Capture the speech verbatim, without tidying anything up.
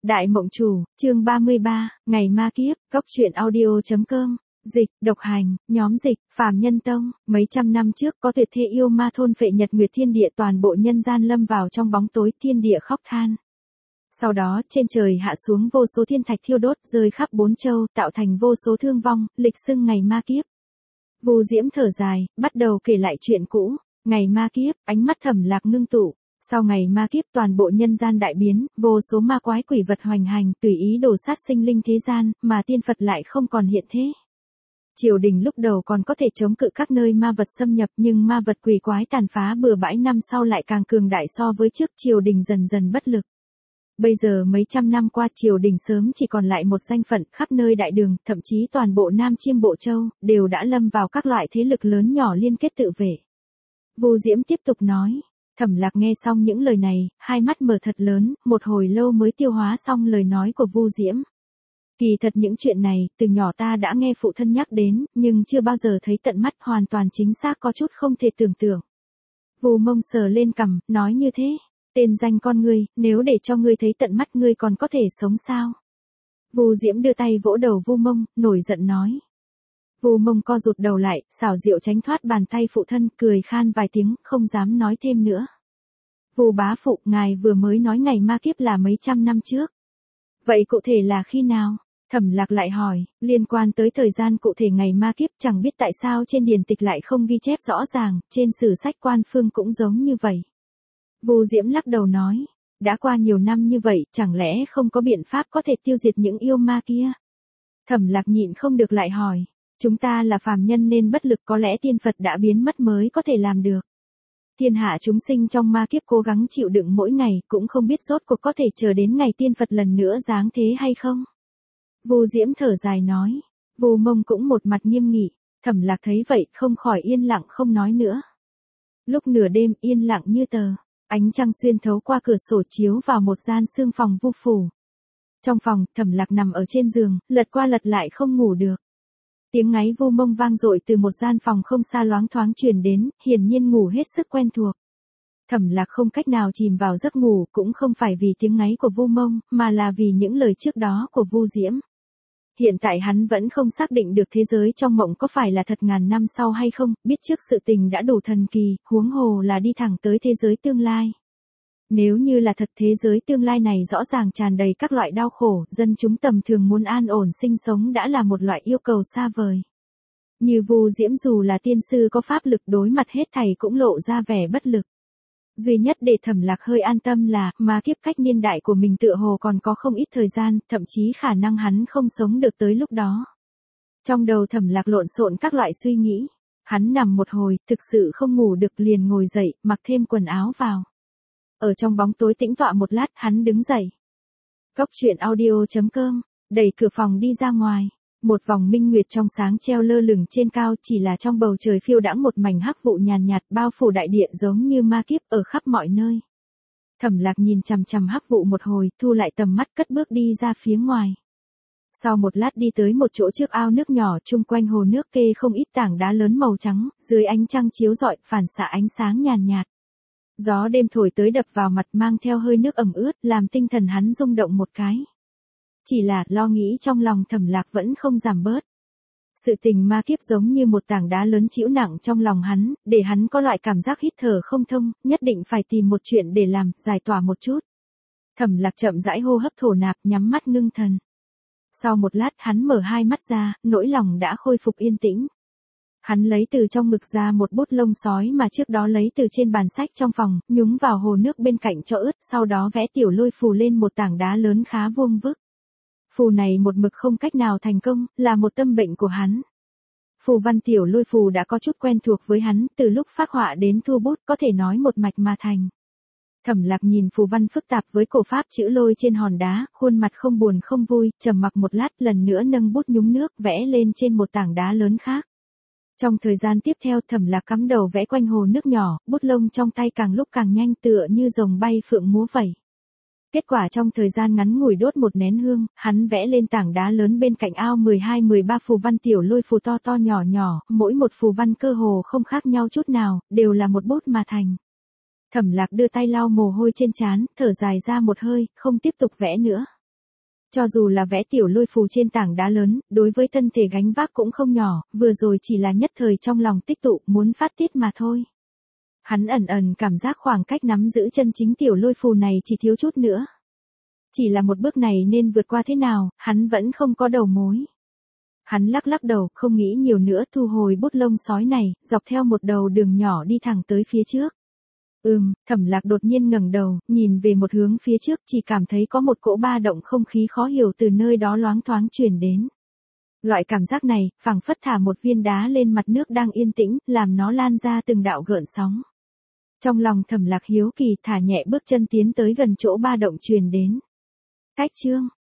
Đại Mộng Chủ, chương ba mươi ba, Ngày Ma Kiếp, Cốc truyện audio chấm com, dịch, độc hành, nhóm dịch, Phàm Nhân Tông, mấy trăm năm trước có tuyệt thế yêu ma thôn phệ nhật nguyệt thiên địa, toàn bộ nhân gian lâm vào trong bóng tối, thiên địa khóc than. Sau đó, trên trời hạ xuống vô số thiên thạch thiêu đốt, rơi khắp bốn châu, tạo thành vô số thương vong, lịch xưng Ngày Ma Kiếp. Vu Diễm thở dài, bắt đầu kể lại chuyện cũ. Ngày Ma Kiếp, ánh mắt Thẩm Lạc ngưng tụ. Sau Ngày Ma Kiếp toàn bộ nhân gian đại biến, vô số ma quái quỷ vật hoành hành, tùy ý đổ sát sinh linh thế gian, mà tiên Phật lại không còn hiện thế. Triều đình lúc đầu còn có thể chống cự các nơi ma vật xâm nhập, nhưng ma vật quỷ quái tàn phá bừa bãi, năm sau lại càng cường đại so với trước, triều đình dần dần bất lực. Bây giờ mấy trăm năm qua, triều đình sớm chỉ còn lại một danh phận, khắp nơi đại đường, thậm chí toàn bộ Nam Chiêm Bộ Châu, đều đã lâm vào các loại thế lực lớn nhỏ liên kết tự vệ. Vu Diễm tiếp tục nói. Thẩm Lạc nghe xong những lời này, hai mắt mở thật lớn, một hồi lâu mới tiêu hóa xong lời nói của Vu Diễm. Kỳ thật những chuyện này, từ nhỏ ta đã nghe phụ thân nhắc đến, nhưng chưa bao giờ thấy tận mắt, hoàn toàn chính xác có chút không thể tưởng tượng. Vu Mông sờ lên cằm, nói như thế. Tên danh con ngươi, nếu để cho ngươi thấy tận mắt ngươi còn có thể sống sao? Vu Diễm đưa tay vỗ đầu Vu Mông, nổi giận nói. Vu Mông co rụt đầu lại, xảo diệu tránh thoát bàn tay phụ thân, cười khan vài tiếng, không dám nói thêm nữa. Vu bá phụ, ngài vừa mới nói Ngày Ma Kiếp là mấy trăm năm trước. Vậy cụ thể là khi nào? Thẩm Lạc lại hỏi, liên quan tới thời gian cụ thể Ngày Ma Kiếp chẳng biết tại sao trên điển tịch lại không ghi chép rõ ràng, trên sử sách quan phương cũng giống như vậy. Vu Diễm lắc đầu nói, đã qua nhiều năm như vậy, chẳng lẽ không có biện pháp có thể tiêu diệt những yêu ma kia? Thẩm Lạc nhịn không được lại hỏi, chúng ta là phàm nhân nên bất lực, có lẽ tiên Phật đã biến mất mới có thể làm được. Thiên hạ chúng sinh trong ma kiếp cố gắng chịu đựng mỗi ngày, cũng không biết rốt cuộc có thể chờ đến ngày tiên Phật lần nữa giáng thế hay không? Vu Diễm thở dài nói. Vu Mông cũng một mặt nghiêm nghị. Thẩm Lạc thấy vậy, không khỏi yên lặng không nói nữa. Lúc nửa đêm, yên lặng như tờ. Ánh trăng xuyên thấu qua cửa sổ chiếu vào một gian sương phòng Vu phủ. Trong phòng, Thẩm Lạc nằm ở trên giường, lật qua lật lại không ngủ được. Tiếng ngáy Vu Mông vang dội từ một gian phòng không xa loáng thoáng truyền đến, hiển nhiên ngủ hết sức quen thuộc. Thẩm Lạc không cách nào chìm vào giấc ngủ, cũng không phải vì tiếng ngáy của Vu Mông, mà là vì những lời trước đó của Vu Diễm. Hiện tại hắn vẫn không xác định được thế giới trong mộng có phải là thật ngàn năm sau hay không, biết trước sự tình đã đủ thần kỳ, huống hồ là đi thẳng tới thế giới tương lai. Nếu như là thật, thế giới tương lai này rõ ràng tràn đầy các loại đau khổ, dân chúng tầm thường muốn an ổn sinh sống đã là một loại yêu cầu xa vời. Như Vu Diễm dù là tiên sư có pháp lực, đối mặt hết thảy cũng lộ ra vẻ bất lực. Duy nhất để Thẩm Lạc hơi an tâm là, ma kiếp cách niên đại của mình tựa hồ còn có không ít thời gian, thậm chí khả năng hắn không sống được tới lúc đó. Trong đầu Thẩm Lạc lộn xộn các loại suy nghĩ. Hắn nằm một hồi, thực sự không ngủ được, liền ngồi dậy, mặc thêm quần áo vào. Ở trong bóng tối tĩnh tọa một lát, hắn đứng dậy. Cốc truyện audio chấm com, đẩy cửa phòng đi ra ngoài. Một vòng minh nguyệt trong sáng treo lơ lửng trên cao, chỉ là trong bầu trời phiêu đãng một mảnh hắc vụ nhàn nhạt, bao phủ đại địa giống như ma kiếp ở khắp mọi nơi. Thẩm Lạc nhìn chằm chằm hắc vụ một hồi, thu lại tầm mắt, cất bước đi ra phía ngoài. Sau một lát đi tới một chỗ trước ao nước nhỏ, chung quanh hồ nước kê không ít tảng đá lớn màu trắng, dưới ánh trăng chiếu rọi, phản xạ ánh sáng nhàn nhạt. Gió đêm thổi tới đập vào mặt, mang theo hơi nước ẩm ướt, làm tinh thần hắn rung động một cái. Chỉ là, lo nghĩ trong lòng Thẩm Lạc vẫn không giảm bớt. Sự tình ma kiếp giống như một tảng đá lớn trĩu nặng trong lòng hắn, để hắn có loại cảm giác hít thở không thông, nhất định phải tìm một chuyện để làm, giải tỏa một chút. Thẩm Lạc chậm rãi hô hấp thổ nạp, nhắm mắt ngưng thần. Sau một lát, hắn mở hai mắt ra, nỗi lòng đã khôi phục yên tĩnh. Hắn lấy từ trong ngực ra một bút lông sói mà trước đó lấy từ trên bàn sách trong phòng, nhúng vào hồ nước bên cạnh cho ướt, sau đó vẽ tiểu lôi phù lên một tảng đá lớn khá vuông vức. Phù này một mực không cách nào thành công, là một tâm bệnh của hắn. Phù văn tiểu lôi phù đã có chút quen thuộc với hắn, từ lúc phác họa đến thu bút có thể nói một mạch mà thành. Thẩm Lạc nhìn phù văn phức tạp với cổ pháp chữ lôi trên hòn đá, khuôn mặt không buồn không vui, trầm mặc một lát, lần nữa nâng bút nhúng nước vẽ lên trên một tảng đá lớn khác. Trong thời gian tiếp theo, Thẩm Lạc cắm đầu vẽ quanh hồ nước nhỏ, bút lông trong tay càng lúc càng nhanh, tựa như rồng bay phượng múa vẩy. Kết quả trong thời gian ngắn ngủi đốt một nén hương, hắn vẽ lên tảng đá lớn bên cạnh ao mười hai mười ba phù văn tiểu lôi phù to to nhỏ nhỏ, mỗi một phù văn cơ hồ không khác nhau chút nào, đều là một bút mà thành. Thẩm Lạc đưa tay lau mồ hôi trên trán, thở dài ra một hơi, không tiếp tục vẽ nữa. Cho dù là vẽ tiểu lôi phù trên tảng đá lớn, đối với thân thể gánh vác cũng không nhỏ, vừa rồi chỉ là nhất thời trong lòng tích tụ muốn phát tiết mà thôi. Hắn ẩn ẩn cảm giác khoảng cách nắm giữ chân chính tiểu lôi phù này chỉ thiếu chút nữa. Chỉ là một bước này nên vượt qua thế nào, hắn vẫn không có đầu mối. Hắn lắc lắc đầu, không nghĩ nhiều nữa, thu hồi bút lông sói này, dọc theo một đầu đường nhỏ đi thẳng tới phía trước. Ừm, Thẩm Lạc đột nhiên ngẩng đầu, nhìn về một hướng phía trước, chỉ cảm thấy có một cỗ ba động không khí khó hiểu từ nơi đó loáng thoáng truyền đến. Loại cảm giác này, phảng phất thả một viên đá lên mặt nước đang yên tĩnh, làm nó lan ra từng đạo gợn sóng. Trong lòng Thẩm Lạc hiếu kỳ, thả nhẹ bước chân tiến tới gần chỗ ba động truyền đến. Cách chương